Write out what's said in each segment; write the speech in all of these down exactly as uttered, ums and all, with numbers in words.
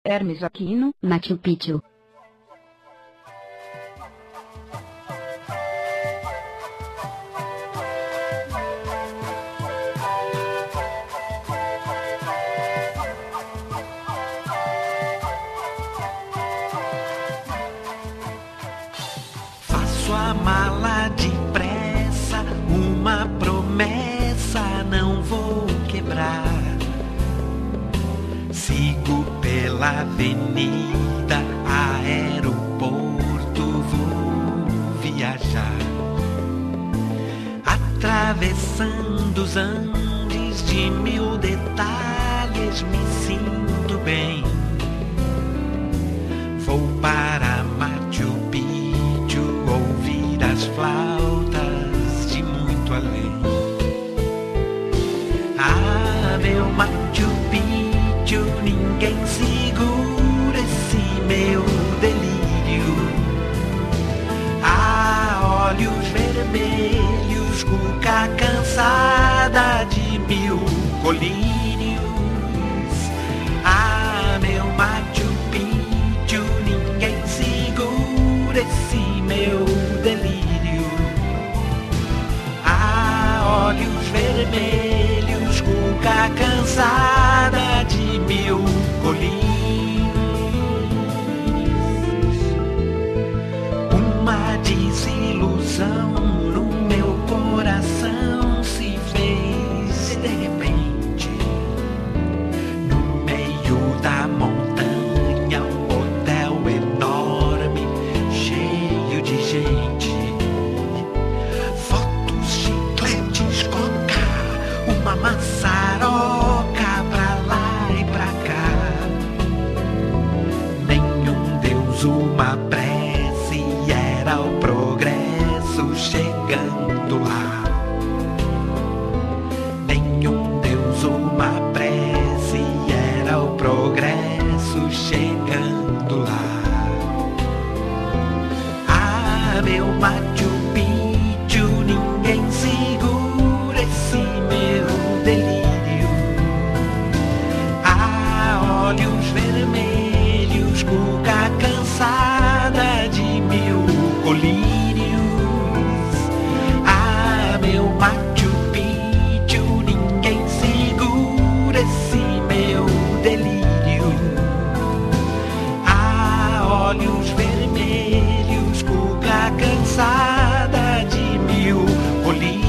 Hermes Aquino, Machu Picchu. Faço a mala depressa, uma promessa não vou quebrar. Sigo pela avenida, aeroporto, vou viajar. Atravessando os Andes de mil detalhes, me sinto bem. Vou para Machu Picchu, ouvir as flautas de muito além. Ah, meu Machu Picchu, ninguém segura esse meu delírio. Ah, olhos vermelhos, cuca cansada de mil colírios. Ah, meu Machu Picchu, ninguém segura esse meu delírio. Ah, olhos vermelhos, cuca cansada de mil colírios. Uma desilusão no meu coração se fez de repente. No meio da montanha, um hotel enorme, cheio de gente. Fotos, chicletes, coca, uma maçaroca pra lá e pra cá. Nenhum deus, uma prece, era o progresso chegando lá. Nenhum deus, uma prece, era o progresso chegando lá. Ah, meu Machu Picchu, ninguém segura esse meu delírio. Ah, olhos vermelhos, cuca cansada de mil colírios. Ah, meu Machu Picchu, ninguém segura esse meu delírio. Ah, olhos vermelhos, cuca cansada de mil colírios.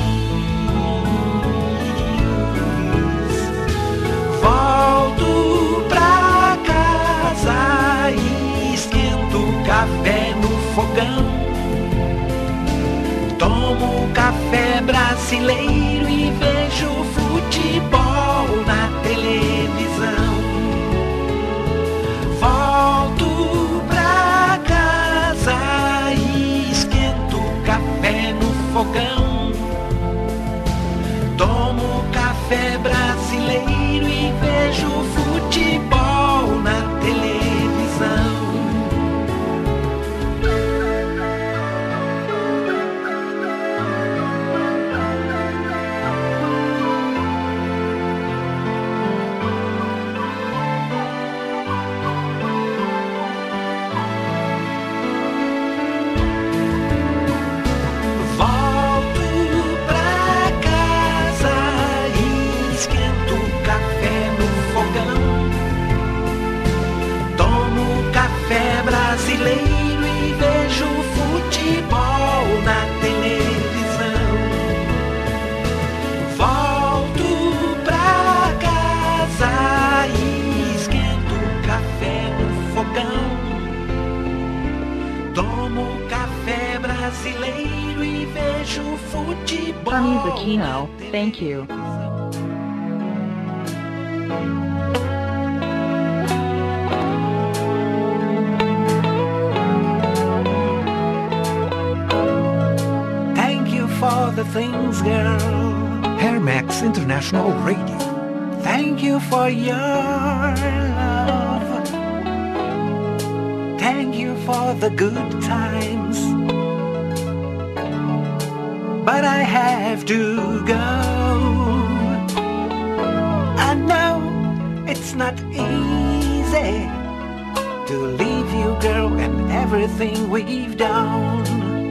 Volto pra casa e esquento café no fogão. Tomo café brasileiro e vejo futebol na televisão. Volto pra casa e esquento café no fogão. Tomo café brasileiro e vejo futebol na televisão. Volto pra casa e esquento café no fogão. Tomo café brasileiro e vejo futebol na televisão. Volto pra casa e esquento café no fogão. Tomo café brasileiro e vejo futebol. Hermes Aquino, thank you. Thank you for the things, girl. Hermex International Radio. Thank you for your love. Thank you for the good times. But I have to go. I know it's not easy everything we've done.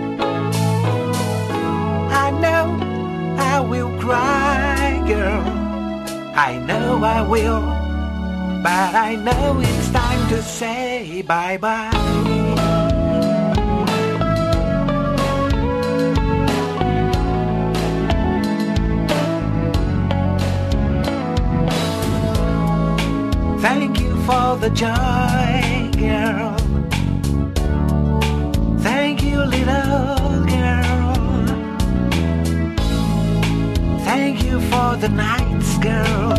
I know I will cry, girl, I know I will, but I know it's time to say bye-bye. Thank you for the joy, girl. Thank you, little girl. Thank you for the nights, girl.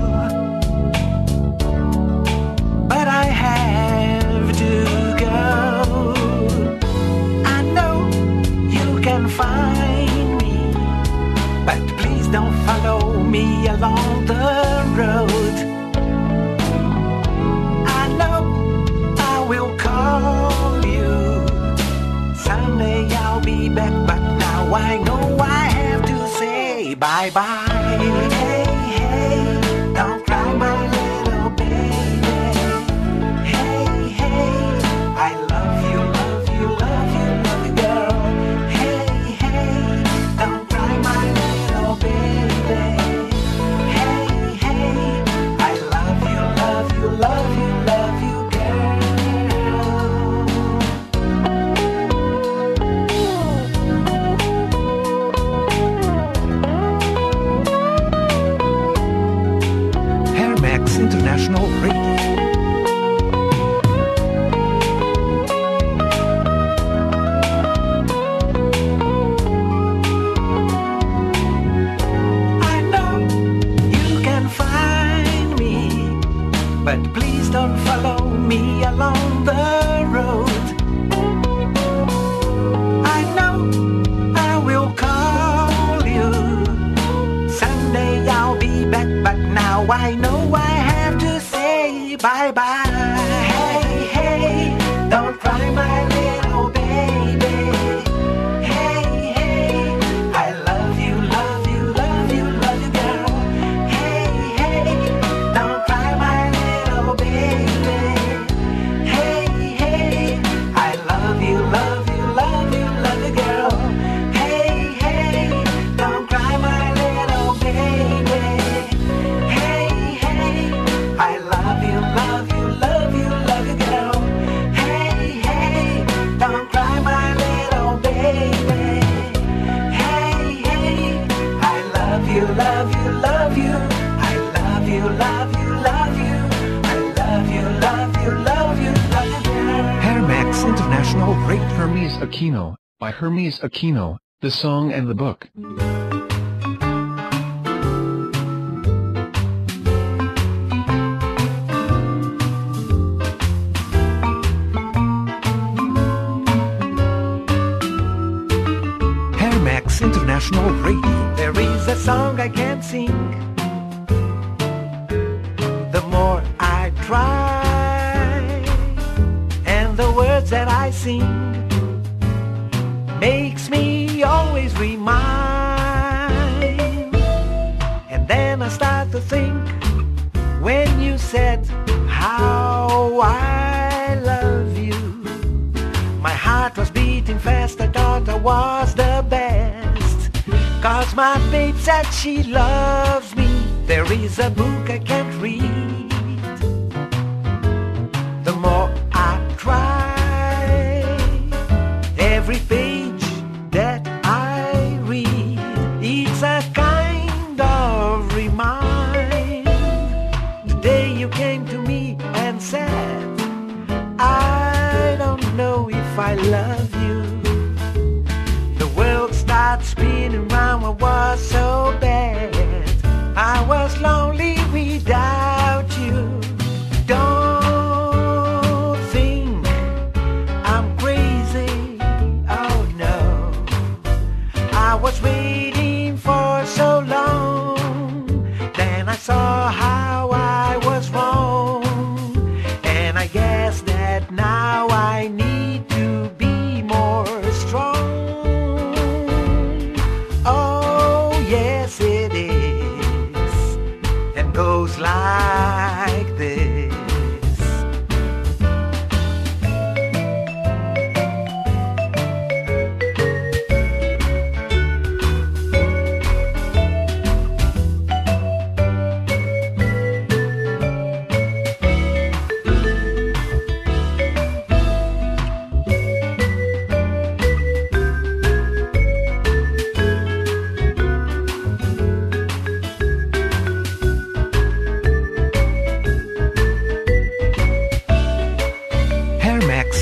But I have to go. I know you can find me, but please don't follow me along the road. I know I will call you. Someday I'll be back, but now I know I have to say bye-bye. Hey, hey, don't cry, my little baby. Hey, hey, I love you, love you, love you, love you, girl. Hey, hey, don't cry, my little baby. Hey, hey, I love you, love you, love you, love you, Hermex International Radio. I know you can find me, but please don't follow me along the road. I know I will call you. Someday I'll be back, but now I know I have to say bye-bye. Hey, hey, don't cry, my little baby. Hey, hey, I love you, love you, love you, love you, girl. Hey, hey, don't cry, my little baby. Hey, hey, I love you, love you, love you, love you, girl. Hey, hey, don't cry, my little baby. Hey, hey, I love you, love you, love you, love you, girl. Hey, hey, don't cry, my little baby. Hey, hey, I love you, love you, love you. I love you, love you, love you. I love you, love you, love you, love you, girl. Hermex International Radio. Hermes Aquino, by Hermes Aquino, the song and the book. Hermex International Radio. There is a song I can't sing. The more I try, and the words that I sing makes me always remind. And then I start to think, when you said how I love you, my heart was beating fast. I thought I was the best, 'cause my babe said she loves me. There is a book I can't read. The more I try, every page that I read, it's a kind of remind. The day you came to me and said, I don't know if I love you. The world started spinning round, I was so bad. I was lonely without you. Don't think I'm crazy, oh no. I was waiting for so long, then I saw how I was wrong. And I guess that now I need to be more strong. Oh yes it is, and goes like. like this.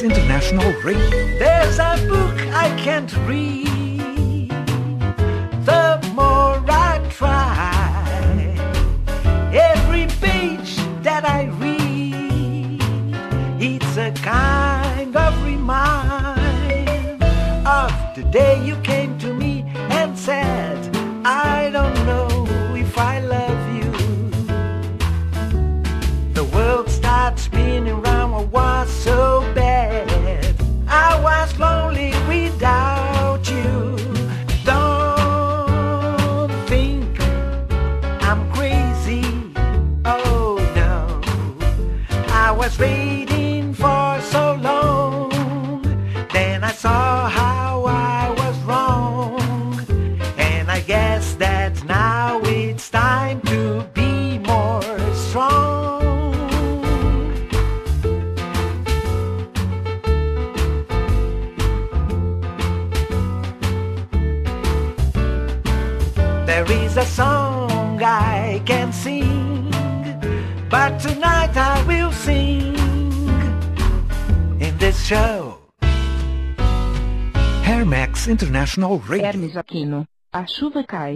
Hermax International Radio. There's a book I can't read, the more I try. Every page that I read, it's a kind of remind of the day you came to me and said, I don't know if I love you. The world started spinning round, I was so bad, I was lonely without you. Don't think I'm crazy, oh no. I was waiting for so long, then I saw how I was wrong, and I guess that now it's time to be more strong. There is a song I can sing, but tonight I will sing in this show. Hermax International Radio. Hermes Aquino, a chuva cai.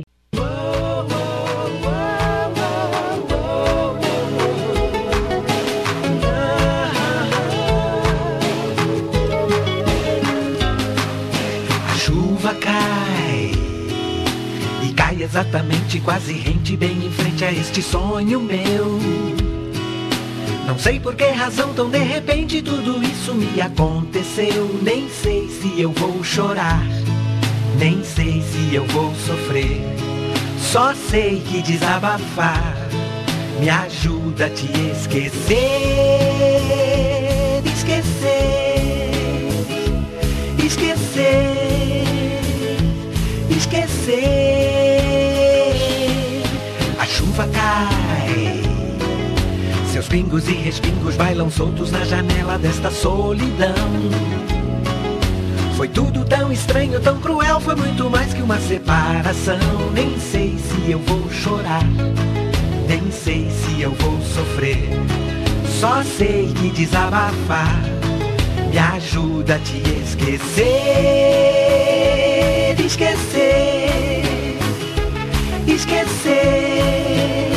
A chuva cai, e cai exatamente, quase rente, bem em frente a este sonho meu. Não sei por que razão tão de repente tudo isso me aconteceu. Nem sei se eu vou chorar, nem sei se eu vou sofrer. Só sei que desabafar me ajuda a te esquecer. Esquecer, esquecer, esquecer. A chuva cai, seus pingos e respingos bailam soltos na janela desta solidão. Foi tudo tão estranho, tão cruel, foi muito mais que uma separação. Nem sei se eu vou chorar, nem sei se eu vou sofrer. Só sei que desabafar me ajuda a te esquecer. Esquecer, esquecer,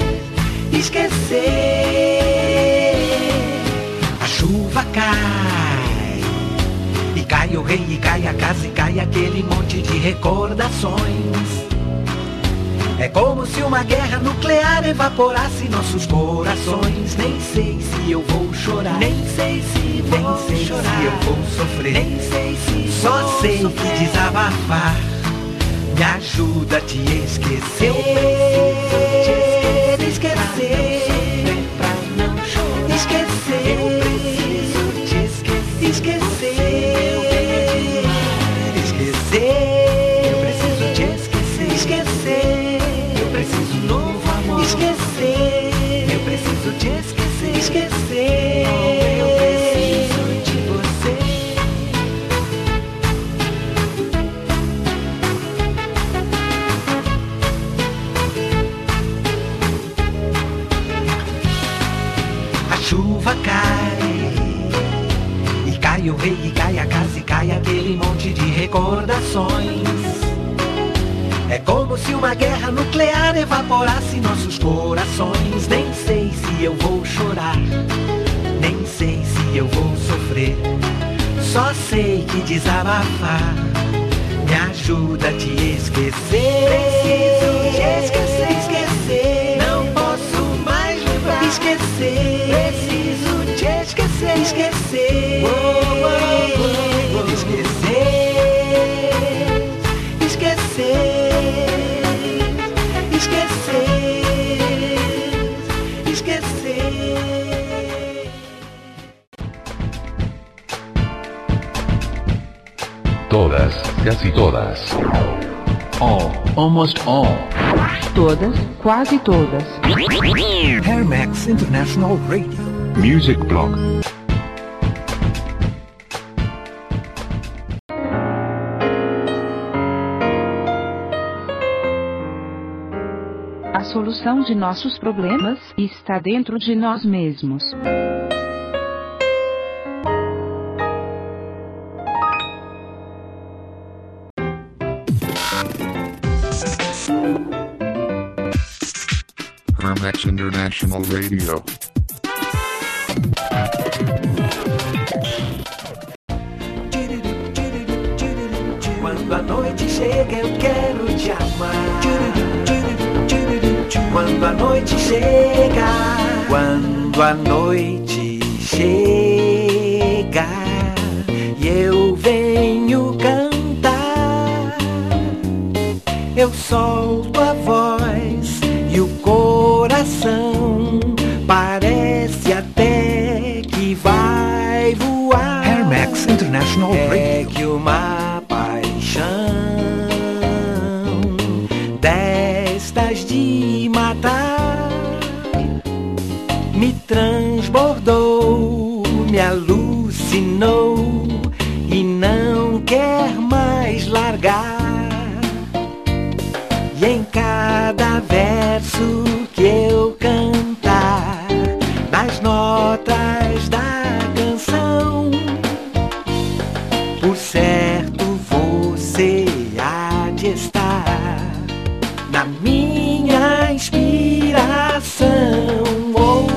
esquecer. A chuva cai, e cai o rei, e cai a casa, e cai aquele monte de recordações. É como se uma guerra nuclear evaporasse nossos corações. Nem sei se eu vou chorar, nem sei se vou nem sei chorar, se eu vou sofrer, nem sei se só vou sei sofrer. Que desabafar me ajuda a te esquecer. Eu preciso te esquecer, pra não chorar, esquecer. Eu preciso te esquecer, esquecer. Esquecer. Eu preciso te esquecer, esquecer. Eu preciso novo amor, esquecer. Eu preciso te esquecer, esquecer. Eu preciso de você. A chuva cai, e cai o rei, e cai a casa, e cai aquele monte de recordações. É como se uma guerra nuclear evaporasse nossos corações. Nem sei se eu vou chorar, nem sei se eu vou sofrer. Só sei que desabafar me ajuda a te esquecer. Preciso te esquecer, esquecer. Não posso mais lembrar, esquecer. Preciso te esquecer, esquecer. Oh, oh, oh, oh. Esquecer, esquecer. Todas, casi todas. All, almost all. Todas, quase todas. Hermax International Radio. Music Blog. A solução de nossos problemas está dentro de nós mesmos. Hermex International Radio. Quando a noite chega eu quero te amar. Quando a noite chega, quando a noite chega e eu venho cantar, eu solto a voz e o coração parece até que vai voar. Hermex International É Radio. que uma paixão destas de matar me transbordou, me alucinou e não quer mais largar. E em cada verso que eu cantar, nas notas da canção, por certo você há de estar na minha inspiração. Oh.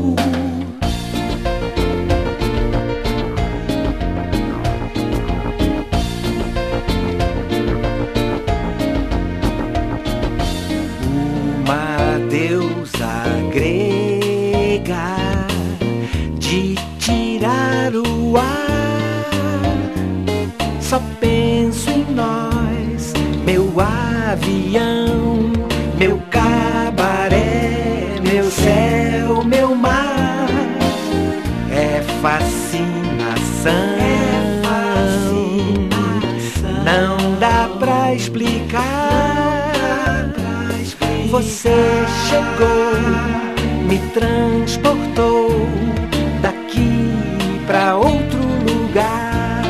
Uma deusa grega de tirar o ar, só penso em nós, meu avião, meu cabaré, meu céu, meu mar. É fascinação, é fascinação. Não dá pra explicar. Você chegou, me transportou daqui pra outro lugar.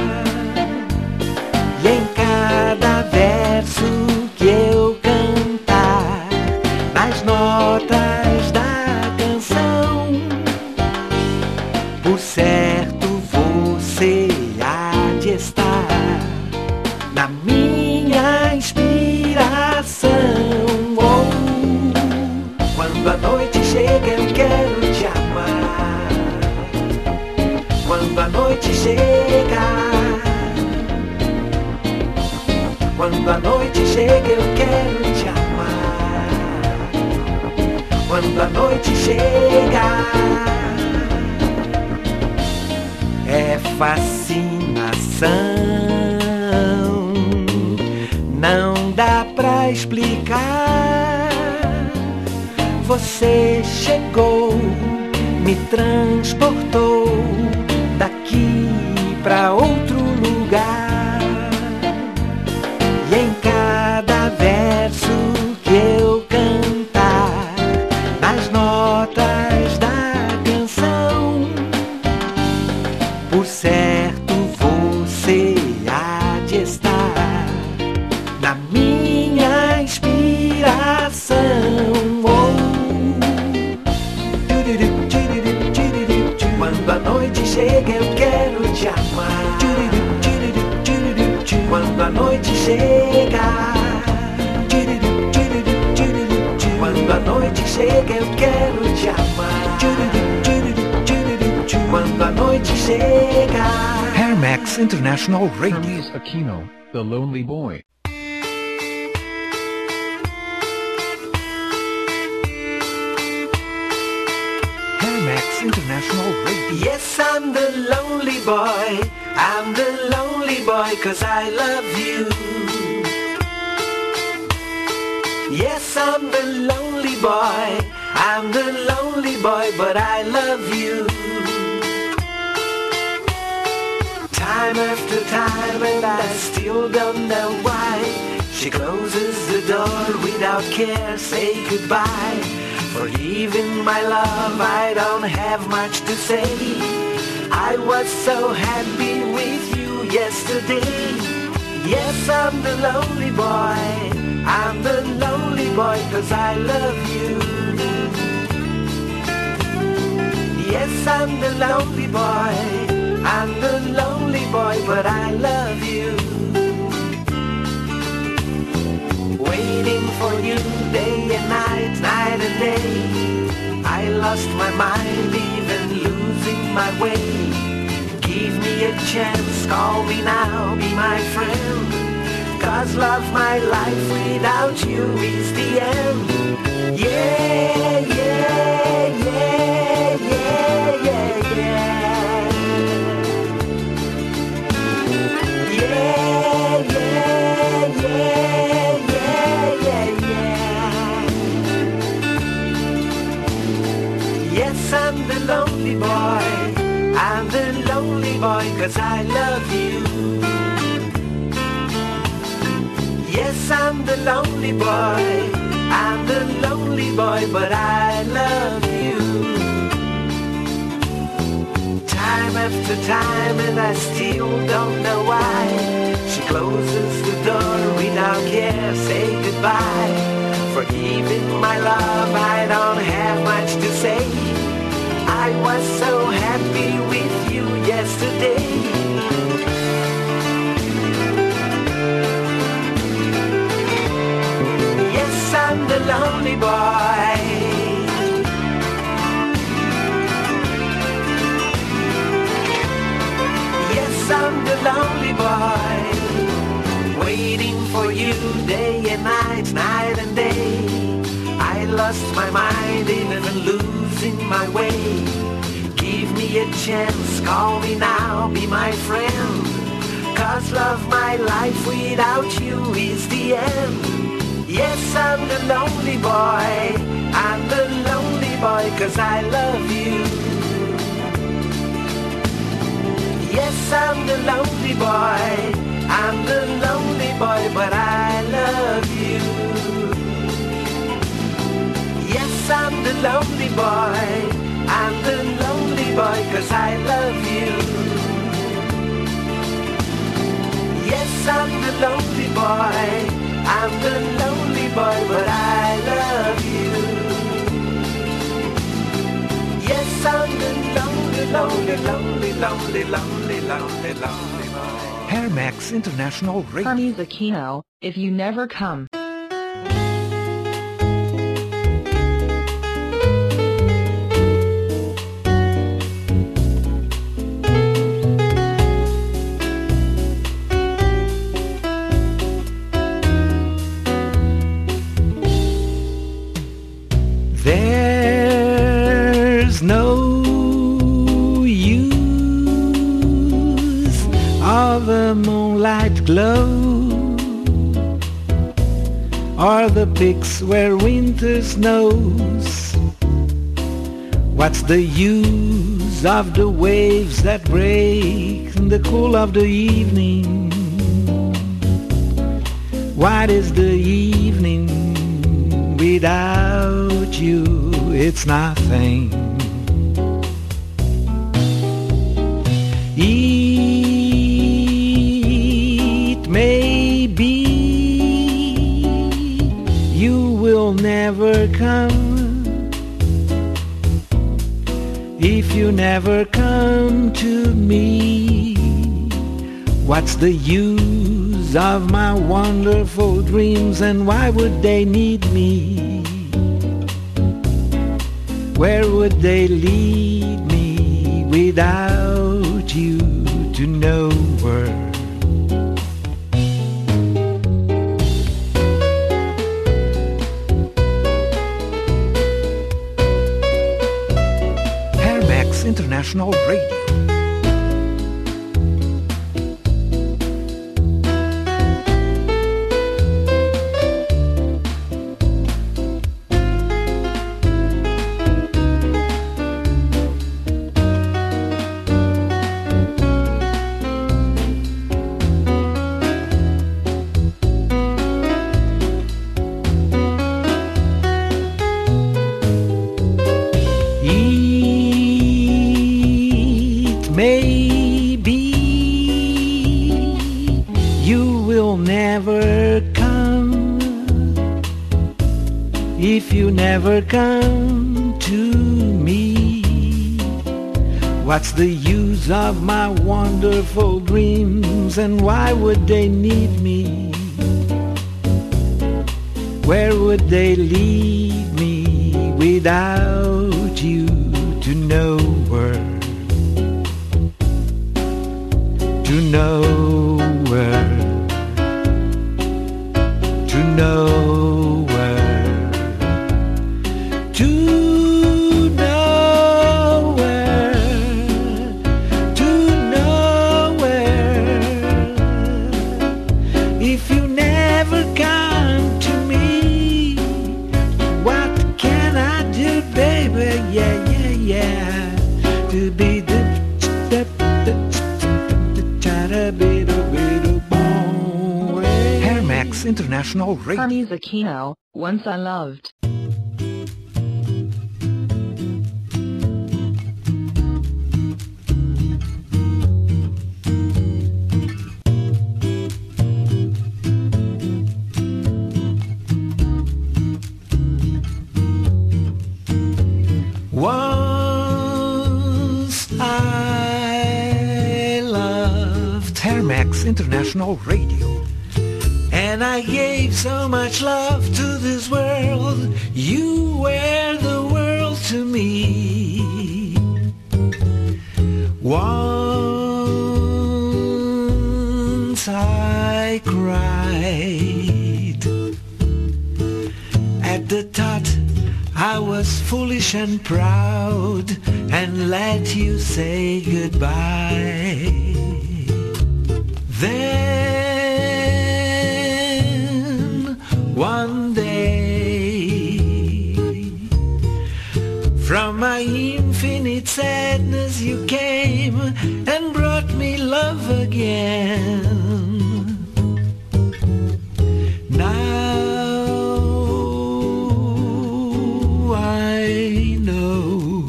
E em cada verso que eu cantar, nas notas da canção, por certo você há de estar na minha inspiração. Oh. Quando a noite chega eu quero te amar. Quando a noite chega, quando a noite chega eu quero te amar. Quando a noite chega, é fascinação, não dá pra explicar. Você chegou, me transportou daqui pra outro lugar. E em cada verso que eu cantar, nas notas da canção, por certo você há de estar na minha inspiração. Oh. Quando a noite chega eu quero te amar. Quando a noite chega, quando a noite chega eu quero te amar. Quando a noite chega. Hermex International Radio. Hermes Aquino, the lonely boy. Hermex International Radio. Yes, I'm the lonely boy. I'm the lonely boy 'cause I love you. Yes, I'm the lonely boy. I'm the lonely boy, but I love you. Time after time and I still don't know why she closes the door without care, say goodbye. For even my love I don't have much to say. I was so happy with you yesterday. Yes, I'm the lonely boy. I'm the lonely boy 'cause I love you. Yes, I'm the lonely boy. I'm the lonely boy, but I love you. Waiting for you day and night, night and day. lost my mind, even losing my way. Give me a chance, call me now, be my friend. 'Cause love, my life without you is the end. Yeah, yeah, yeah, yeah, yeah, yeah. Yeah, yeah, yeah, yeah, yeah, yeah. Yes, I'm the lonely boy. I'm the lonely boy 'cause I love you. Yes, I'm the lonely boy. I'm the lonely boy, but I love you. Time after time, and I still don't know why. She closes the door without care, say goodbye. For even my love, I don't have much to say. I was so happy with you yesterday. Yes, I'm the lonely boy. Yes, I'm the lonely boy. Waiting for you day and night, night and day. I lost my mind, even losing my way. Give me a chance, call me now, be my friend. 'Cause love, my life without you is the end. Yes, I'm the lonely boy. I'm the lonely boy 'cause I love you. Yes, I'm the lonely boy. I'm the lonely boy, but I love you. Yes, I'm the lonely boy. I'm the lonely boy 'cause I love you. Yes, I'm the lonely boy. I'm the lonely boy, but I love you. Yes, I'm the lonely, lonely, lonely, lonely, lonely, lonely, lonely boy. Hermax International Radio. Hermes Aquino, if you never come. There's no use of the moonlight glow or the peaks where winter snows. What's the use of the waves that break in the cool of the evening? What is the evening without you? It's nothing. It may be you will never come. If you never come to me, what's the use of my wonderful dreams, and why would they need me? Where would they lead me without you to nowhere? Hermax International Radio. Maybe you will never come. If you never come to me, what's the use of my wonderful dreams, and why would they need me? Where would they lead me without you to nowhere, to nowhere, to nowhere, to nowhere, to nowhere. If you never come to me, what can I do, baby? Yeah, yeah, yeah. To be the the the the the bit of bit of boy. Hermax International Radio. Hermes Aquino, Once I Loved. Once I loved, Hermax International Radio. and I gave so much love to this world. You were the world to me. Once I cried at the thought I was foolish and proud and let you say goodbye. Then one day, from my infinite sadness you came and brought me love again. Now I know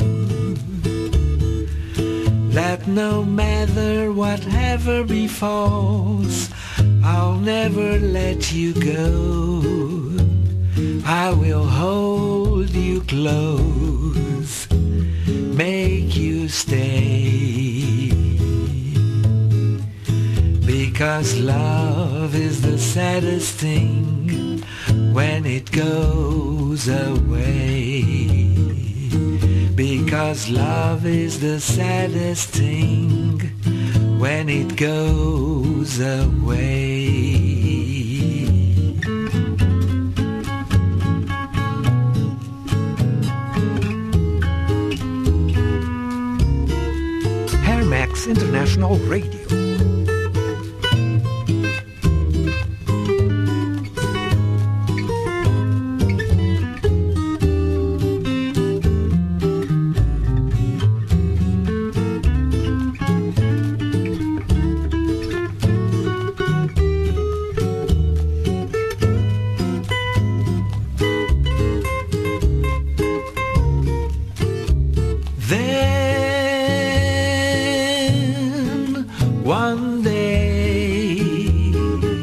that no matter whatever befalls, I'll never let you go. I will hold you close, make you stay, because love is the saddest thing when it goes away. Because love is the saddest thing when it goes away. Hermax International Radio. Then one day,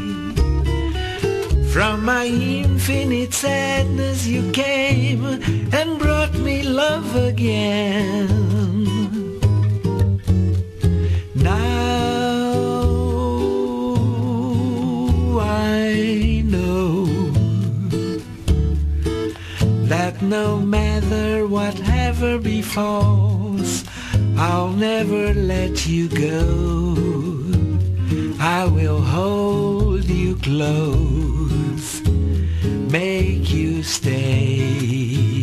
from my infinite sadness you came and brought me love again. Now I know that no matter whatever befalls, I'll never let you go. I will hold you close, make you stay,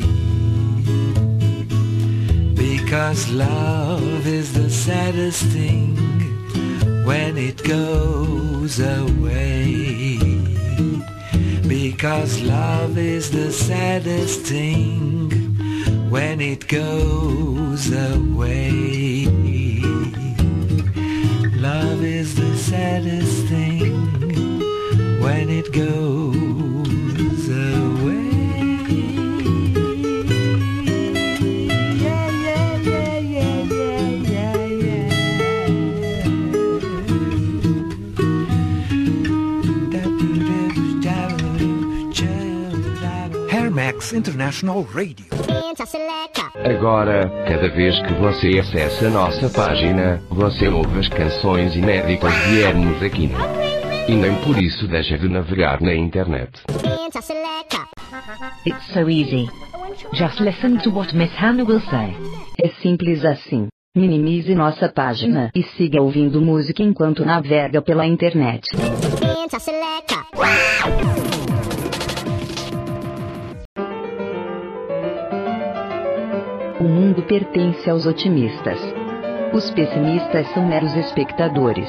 because love is the saddest thing when it goes away. Because love is the saddest thing when it goes away. Love is the saddest thing when it goes away. Yeah, yeah, yeah, yeah, yeah, yeah, yeah. Hermax International Radio. Agora, cada vez que você acessa nossa página, você ouve as canções inéditas de Hermes Aquino. E nem por isso deixa de navegar na internet. It's so easy. Just listen to what Miss Hannah will say. É simples assim. Minimize nossa página e siga ouvindo música enquanto navega pela internet. O mundo pertence aos otimistas. Os pessimistas são meros espectadores.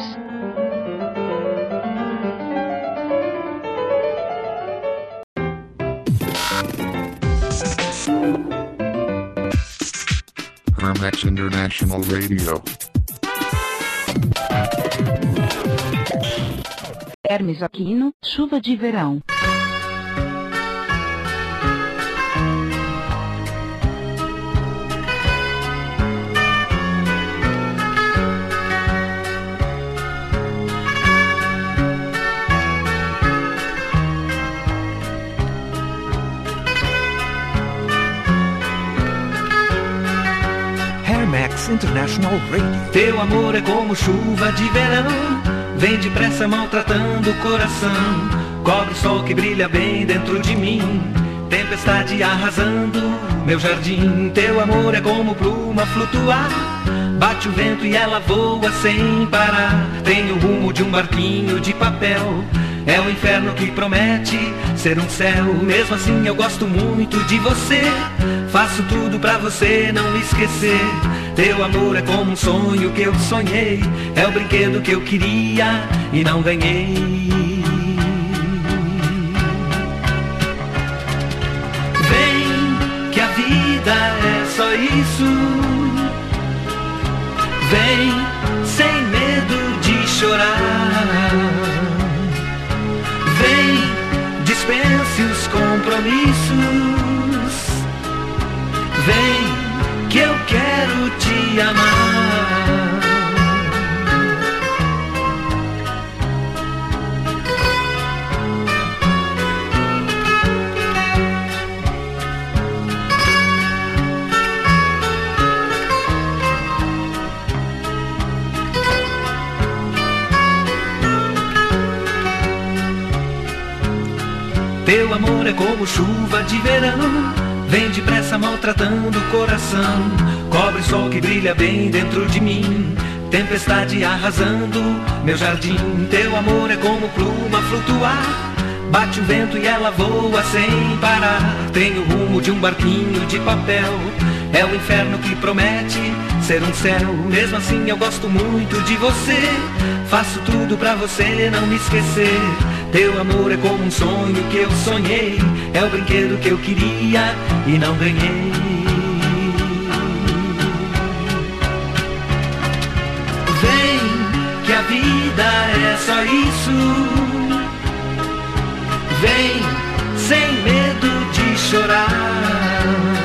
Hermex International Radio. Hermes Aquino, chuva de verão. Hermex International Radio. Teu amor é como chuva de verão, vem depressa maltratando o coração. Cobre o sol que brilha bem dentro de mim, tempestade arrasando meu jardim. Teu amor é como pluma flutuar, bate o vento e ela voa sem parar. Tem o rumo de um barquinho de papel, é o inferno que promete ser um céu. Mesmo assim eu gosto muito de você, faço tudo pra você não me esquecer. Teu amor é como um sonho que eu sonhei, é o brinquedo que eu queria e não ganhei. Vem, que a vida é só isso. Vem, sem medo de chorar. Vem, dispense os compromissos. Vem, que eu quero te amar. Teu amor é como chuva de verão, vem depressa maltratando o coração. Cobre o sol que brilha bem dentro de mim, tempestade arrasando meu jardim. Teu amor é como pluma flutuar, bate o vento e ela voa sem parar. Tem o rumo de um barquinho de papel, é o inferno que promete ser um céu. Mesmo assim eu gosto muito de você, faço tudo pra você não me esquecer. Teu amor é como um sonho que eu sonhei, é o brinquedo que eu queria e não ganhei. Vem, que a vida é só isso. Vem, sem medo de chorar.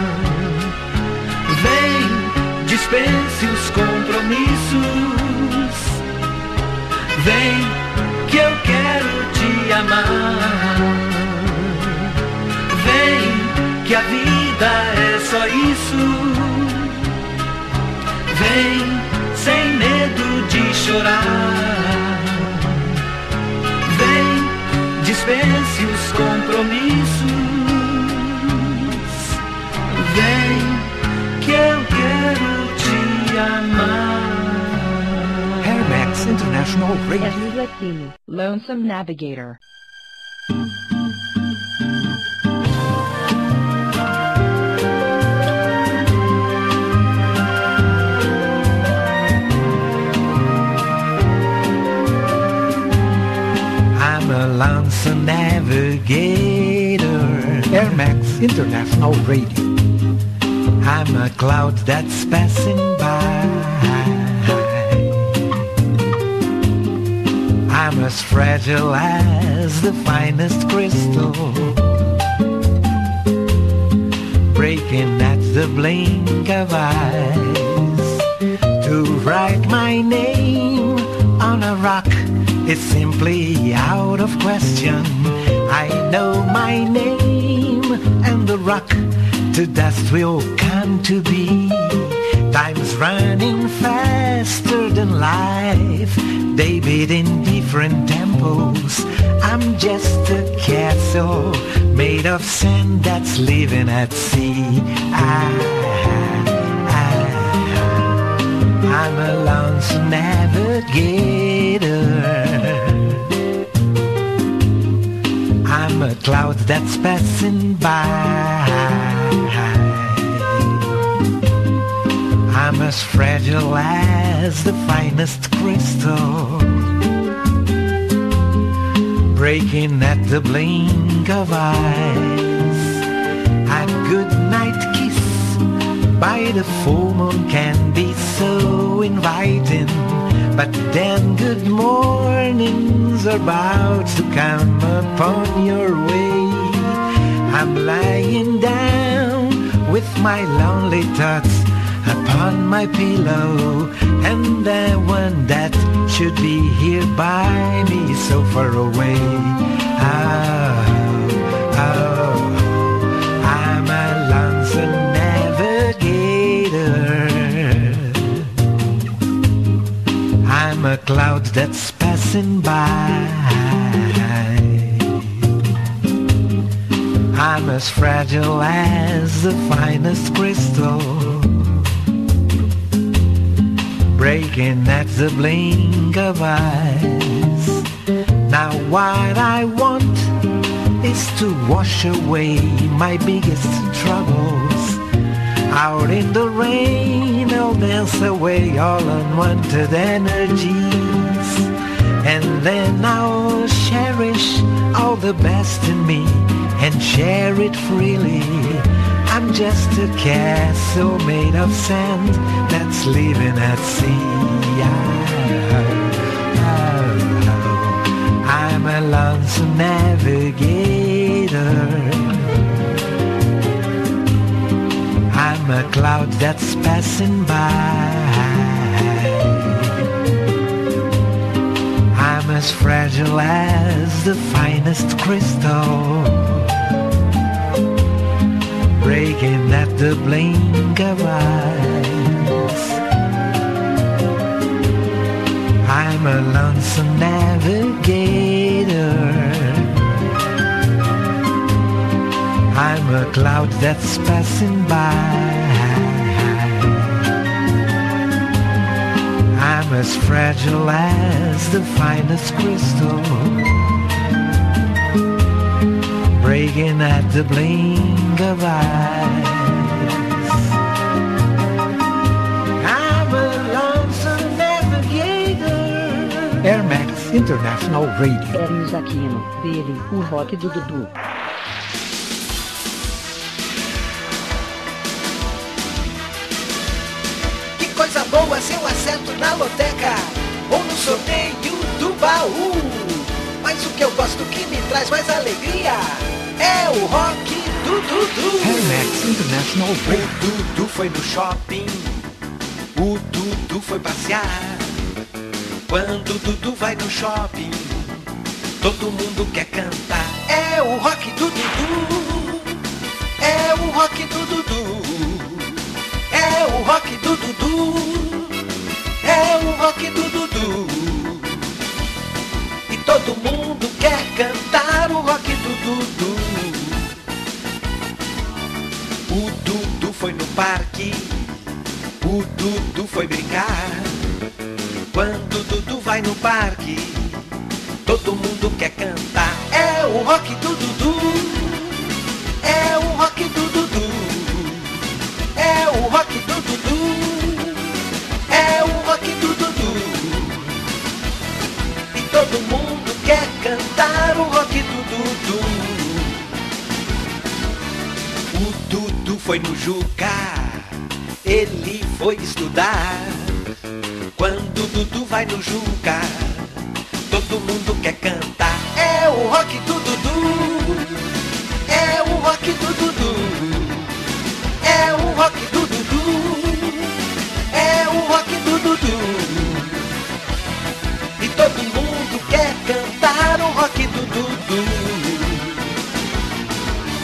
Vem, dispense os compromissos. Vem, que eu quero te amar. Vem, que a vida é só isso. Vem, sem medo de chorar. Vem, dispense os compromissos. Vem, que eu quero te amar. Hermex International Radio. Hermes Aquino, Lonesome Navigator. I'm a lonesome navigator. Hermex International Radio. I'm a cloud that's passing by. I'm as fragile as the finest crystal, breaking at the blink of eyes. To write my name on a rock is simply out of question. I know my name, and the rock to dust will come to be. Time's running faster than life. They beat in different tempos. I'm just a castle made of sand that's living at sea. I, I, I'm a lonesome navigator. I'm a cloud that's passing by. I'm as fragile as the finest crystal, breaking at the blink of eyes. A good night kiss by the full moon can be so inviting, but then good mornings are about to come upon your way. I'm lying down with my lonely thoughts upon my pillow, and the one that should be here by me so far away. Oh, oh, I'm a lonesome navigator. I'm a cloud that's passing by. I'm as fragile as the finest crystal, breaking at the blink of eyes. Now what I want is to wash away my biggest troubles. Out in the rain I'll dance away all unwanted energies, and then I'll cherish all the best in me and share it freely. I'm just a castle made of sand that's living at sea. Oh, oh, I'm a lonesome navigator. I'm a cloud that's passing by. I'm as fragile as the finest crystal, breaking at the blink of eyes. I'm a lonesome navigator. I'm a cloud that's passing by. I'm as fragile as the finest crystal, breaking at the blink of eyes. I'm a lonesome navigator. Air Max International Radio. Hermes Aquino, dele, o rock do Dudu. Que coisa boa se eu acerto na loteca ou no sorteio do baú. Mas o que eu gosto que me traz mais alegria é o rock do Dudu. Air Max International Radio. O Dudu foi no shopping, o Dudu foi passear. Quando o Dudu vai no shopping, todo mundo quer cantar. É o rock do Dudu, é o rock do Dudu, é o rock do Dudu, é o rock do Dudu. E todo mundo quer cantar o rock do Dudu. O Dudu foi no parque, o Dudu foi brincar. Quando o Dudu vai no parque, todo mundo quer cantar. É o rock do Dudu, é o rock do Dudu, é o rock do Dudu, é o rock do Dudu. E todo mundo quer cantar o rock do Dudu. O Dudu foi no Juca, ele foi estudar. Quando o Dudu vai no Juca, todo mundo quer cantar. É o rock do Dudu, é o rock do Dudu, é o rock do Dudu, é o rock do Dudu. E todo mundo quer cantar o rock do Dudu.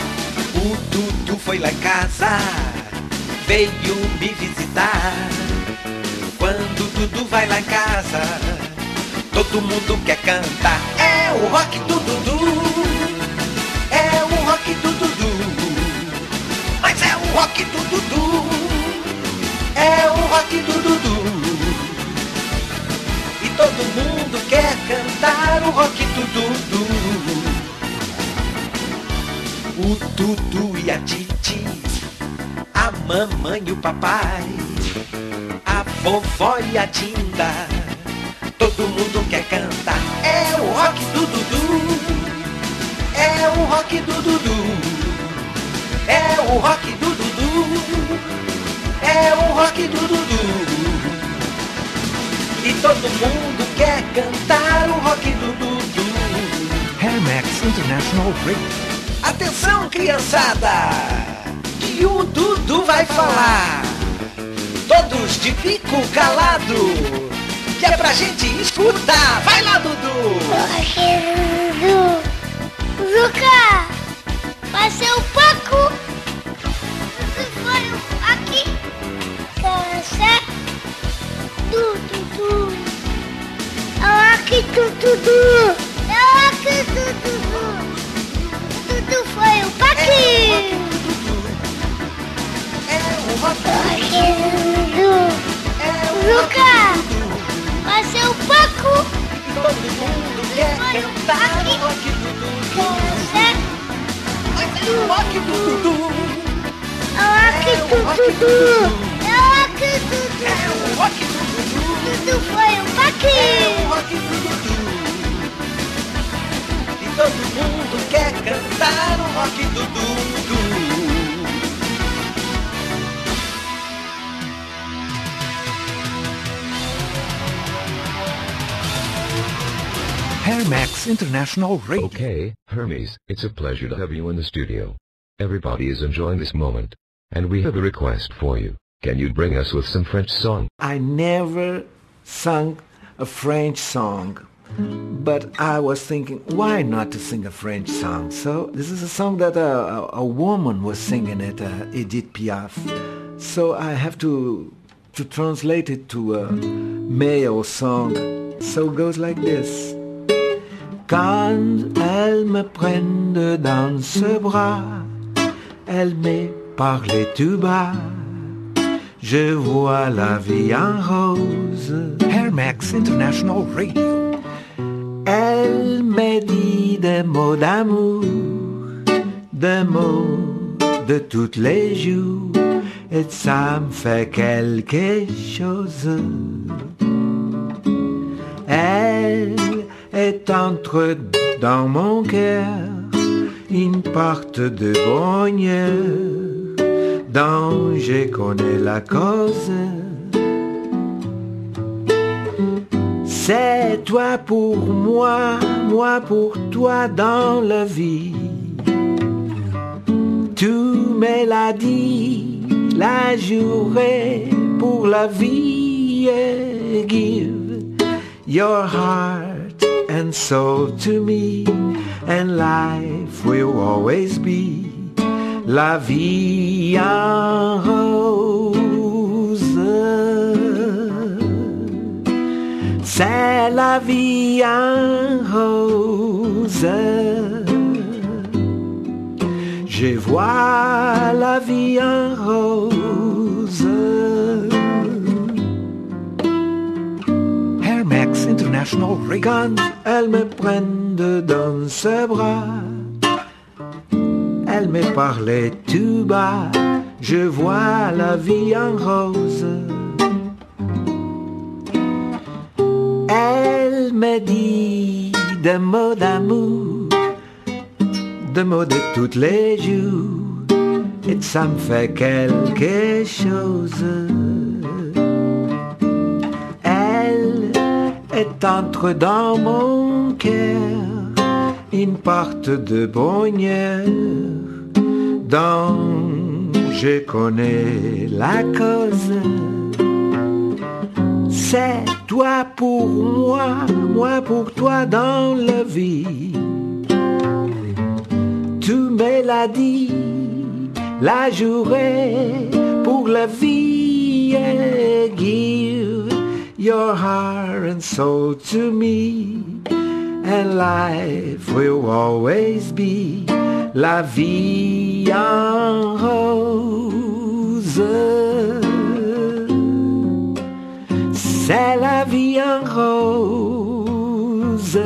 O Dudu foi lá em casa, veio me visitar. Dudu vai lá em casa. Todo mundo quer cantar. É o rock do Dudu. É o rock do Dudu. Mas é o rock do Dudu. É o rock do Dudu. E todo mundo quer cantar o rock do Dudu. O Dudu e a Titi, a mamãe e o papai, a vovó e a Dinda, todo mundo quer cantar. É o rock do Dudu. É o rock do Dudu. É o rock do Dudu. É o rock do Dudu. E todo mundo quer cantar o rock do Dudu. Hermax International Radio. Atenção, criançada, que o Dudu vai falar. Todos de bico calado, que é pra gente escutar. Vai lá, Dudu. Rock Dudu. Zuka, vai ser o Paco. Dudu foi aqui. Cansa do Dudu. É o rock do Dudu. É o rock do Dudu. Dudu foi o Paquinho. É o rock do Dudu. Zuka, vai ser o Paco. Todo mundo quer cantar o rock do Dudu. Mas é o rock do Dudu. É o rock do Dudu. É o rock do Dudu. É o rock do Dudu. Dudu foi o É o Paquinho. rock do Dudu. E todo mundo quer cantar o rock do Dudu. Hermax International Radio. Okay, Hermes, it's a pleasure to have you in the studio. Everybody is enjoying this moment. And we have a request for you. Can you bring us with some French song? I never sung a French song, but I was thinking, why not to sing a French song? So this is a song that a, a, a woman was singing it, uh, Edith Piaf. So I have to to translate it to a male song. So it goes like this. Quand elle me prenne dans ce bras, elle me parlait tout bas. Je vois la vie en rose. Hermax International Radio. Elle me dit des mots d'amour, des mots de tous les jours, et ça me fait quelque chose. Elle est entrée dans mon cœur, une porte de bonheur dont je connais la cause. C'est toi pour moi, moi pour toi dans la vie. Tu me l'as dit, la journée pour la vie. Give your heart and soul to me, and life will always be la vie en rose. C'est la vie en rose. Je vois la vie en rose. Hermax International Radio. Quand elle me prenne dans ses bras, elle me parlait tout bas. Je vois la vie en rose. Elle me dit des mots d'amour, des mots de tous les jours, et ça me fait quelque chose. Elle est entrée dans mon cœur, une porte de bonheur dont je connais la cause. C'est toi pour moi, moi pour toi dans la vie. Tu me l'as dit, la journée pour la vie. Give your heart and soul to me, and life will always be la vie en rose. C'est la vie en rose.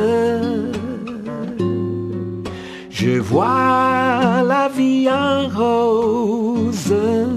Je vois la vie en rose.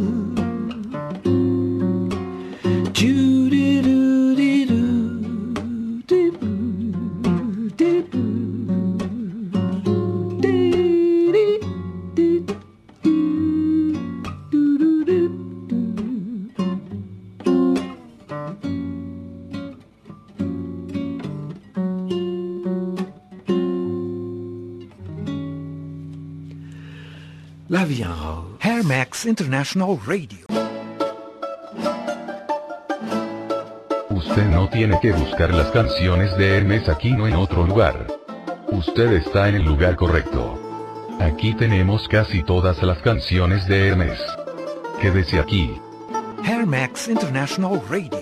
La vie en rose. Hermex International Radio. Usted no tiene que buscar las canciones de Hermes Aquino en otro lugar. Usted está en el lugar correcto. Aquí tenemos casi todas las canciones de Hermes. Quédese aquí. Hermex International Radio.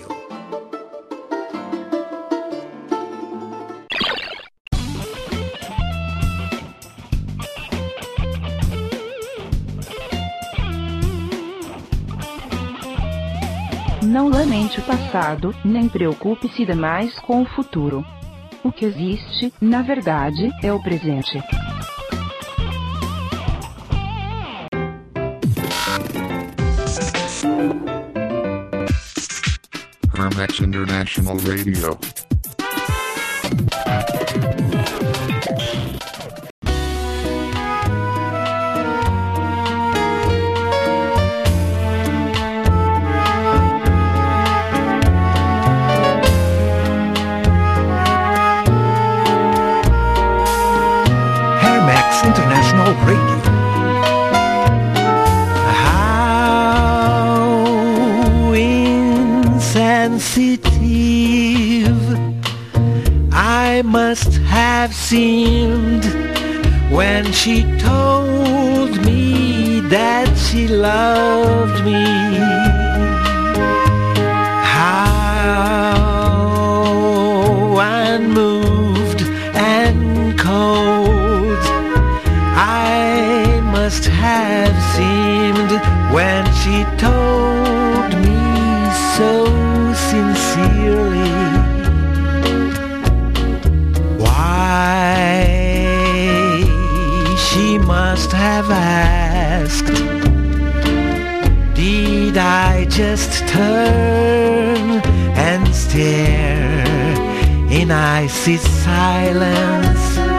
Não lamente o passado, nem preocupe-se demais com o futuro. O que existe, na verdade, é o presente. Hermex International Radio. International Radio. How insensitive I must have seemed when she told me that she loved me. How unmoved and cold I must have seemed when she told me so sincerely. Why she must have asked, did I just turn and stare in icy silence?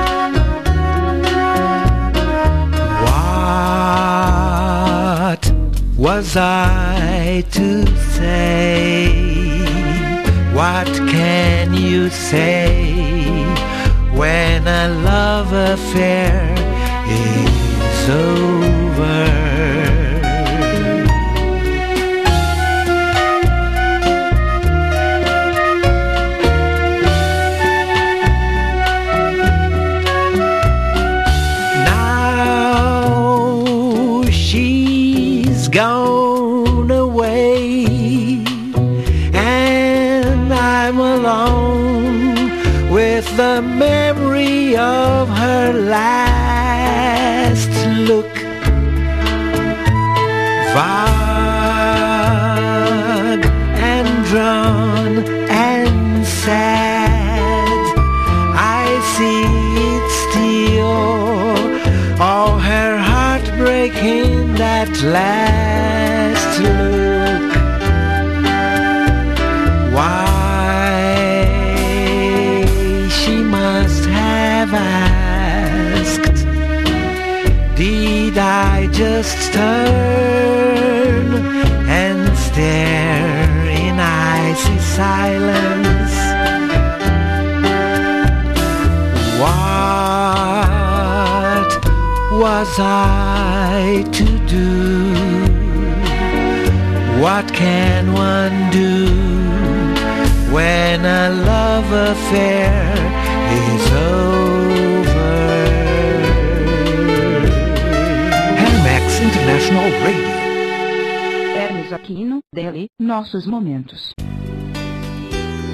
Was I to say? What can you say when a love affair is over? Gone away, and I'm alone with the memory of her last look. Vague and drawn and sad, I see it still, all her heartbreak in that last look. Why she must have asked, did I just turn and stare in icy silence? What was I to do? What can one do when a love affair is over? Hermex International Radio. Hermes Aquino, dele, nossos momentos.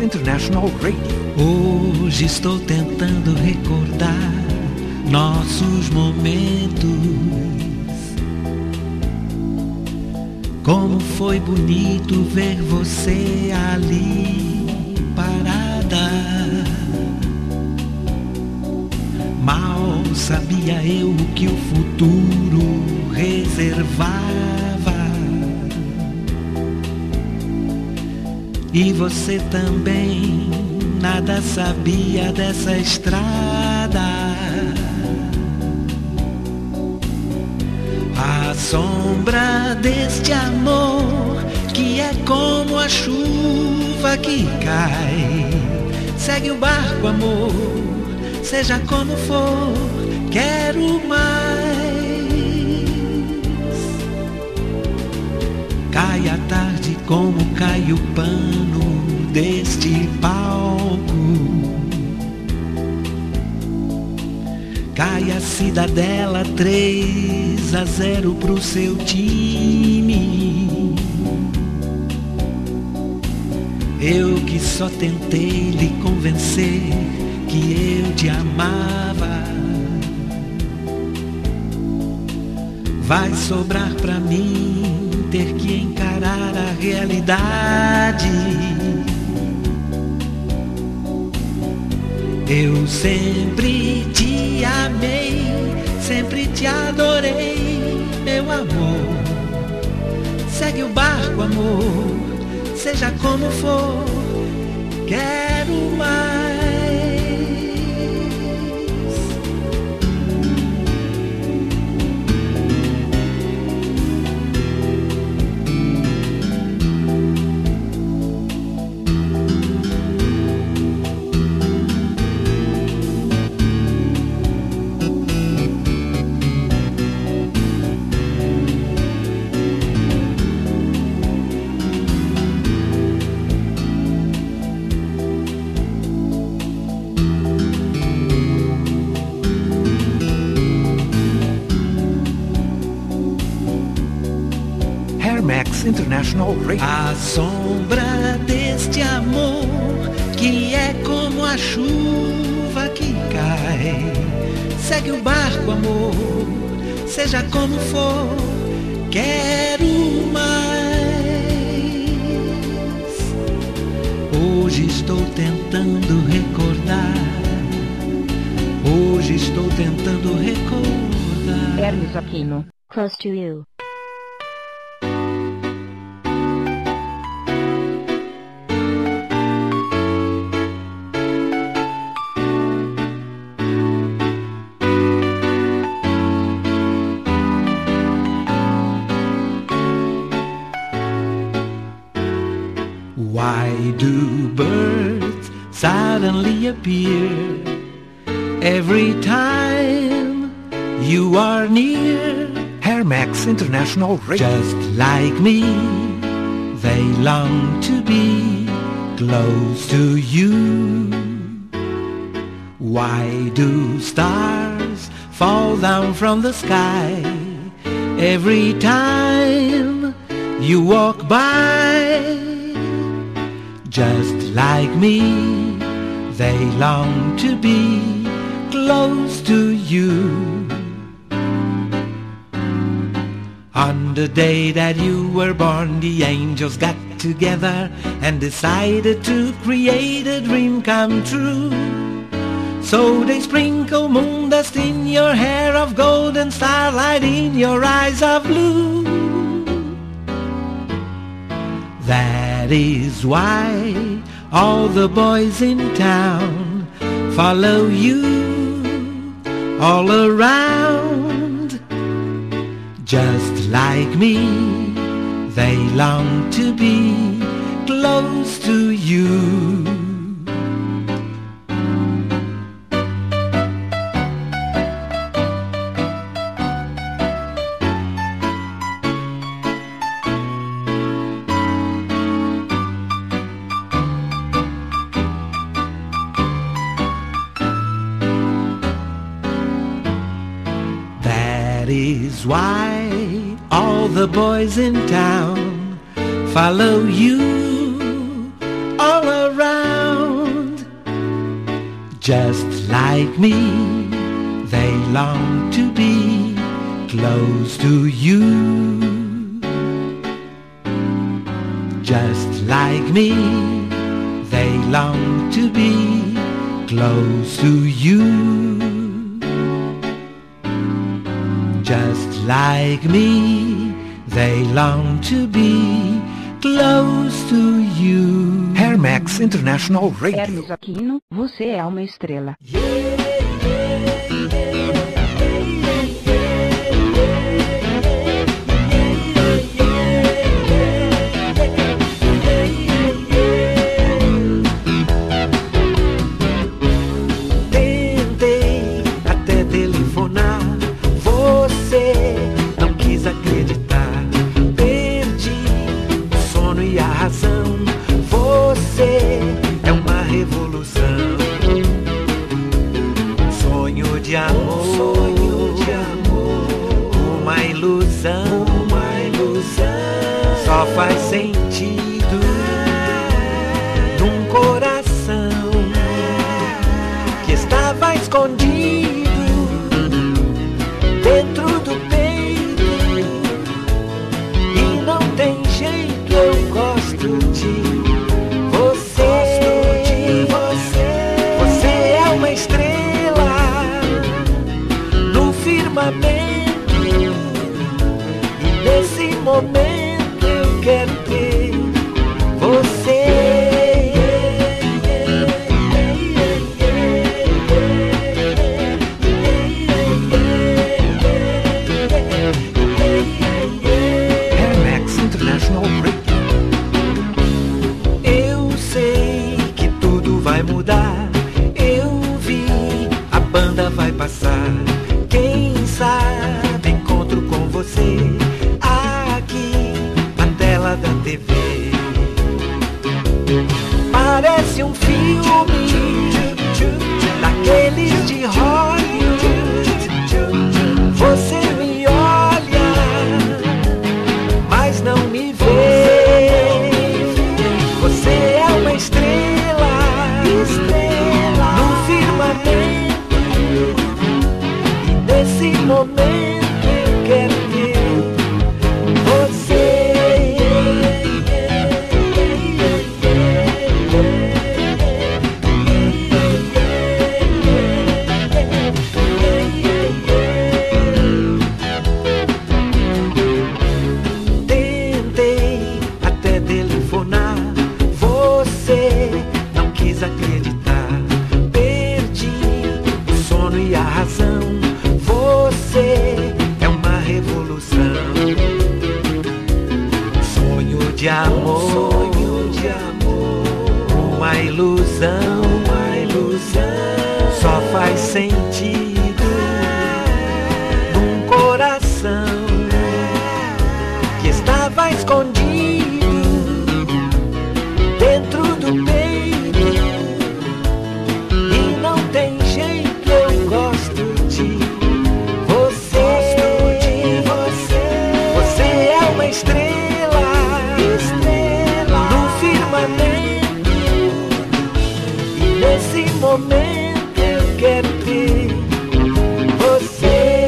International Radio. Hoje estou tentando recordar nossos momentos. Como foi bonito ver você ali parada. Mal sabia eu o que o futuro reservava. E você também nada sabia dessa estrada. A sombra deste amor que é como a chuva que cai. Segue o barco, amor, seja como for, quero mais. Cai a tarde como cai o pano deste palco. Cai a Cidadela três a zero pro seu time. Eu que só tentei lhe convencer que eu te amava. Vai sobrar pra mim ter que encarar a realidade. Eu sempre te amei, sempre te adorei, meu amor. Segue o barco, amor, seja como for, quero mais. International Radio. A sombra deste amor que é como a chuva que cai. Segue o barco, amor, seja como for, quero mais. Hoje estou tentando recordar. Hoje estou tentando recordar. Hermes Aquino. Close to you. Why do birds suddenly appear every time you are near? Hermax International Radio. Just like me, they long to be close to you. Why do stars fall down from the sky every time you walk by? Just like me, they long to be close to you. On the day that you were born, the angels got together and decided to create a dream come true. So they sprinkle moon dust in your hair of gold and starlight in your eyes of blue. That is why all the boys in town follow you all around. Just like me, they long to be close to you. That is why all the boys in town follow you all around. Just like me, they long to be close to you. Just like me, they long to be close to you. Just like me, they long to be close to you. Hermex International Radio. Hermes Aquino, você é uma estrela. Tentei até telefonar, você não quis acreditar. Perdi o sono e a razão. Você é uma revolução. Sonho de amor, sonho de amor. Uma ilusão, uma ilusão. Só faz sentido num coração que estava escondido dentro do peito. E não tem jeito, eu gosto de e nesse momento eu quero ter você. Hermex International Radio. Eu sei que tudo vai mudar. Eu vi, a banda vai passar. Quem sabe encontro com você aqui na tela da T V. Parece um filme daqueles de Hollywood. Você me olha, mas não me vê. Você é uma estrela, estrela no firmamento. Nesse momento eu quero ter você. Tentei até telefonar, você não quis acreditar. Perdi o sono e a razão. Você é uma revolução. Sonho de amor, sonho de amor. Uma ilusão, uma ilusão. Só faz sentido num coração que estava escondido dentro do peito. E não tem jeito, eu gosto de estrela, estrela no firmamento. E nesse momento eu quero ter você.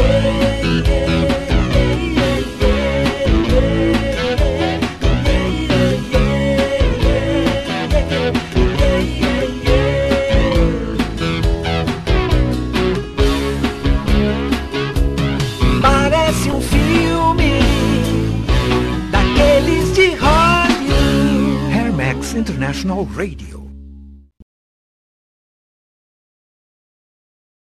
Parece um filme daqueles de Hollywood. Hermex International Radio.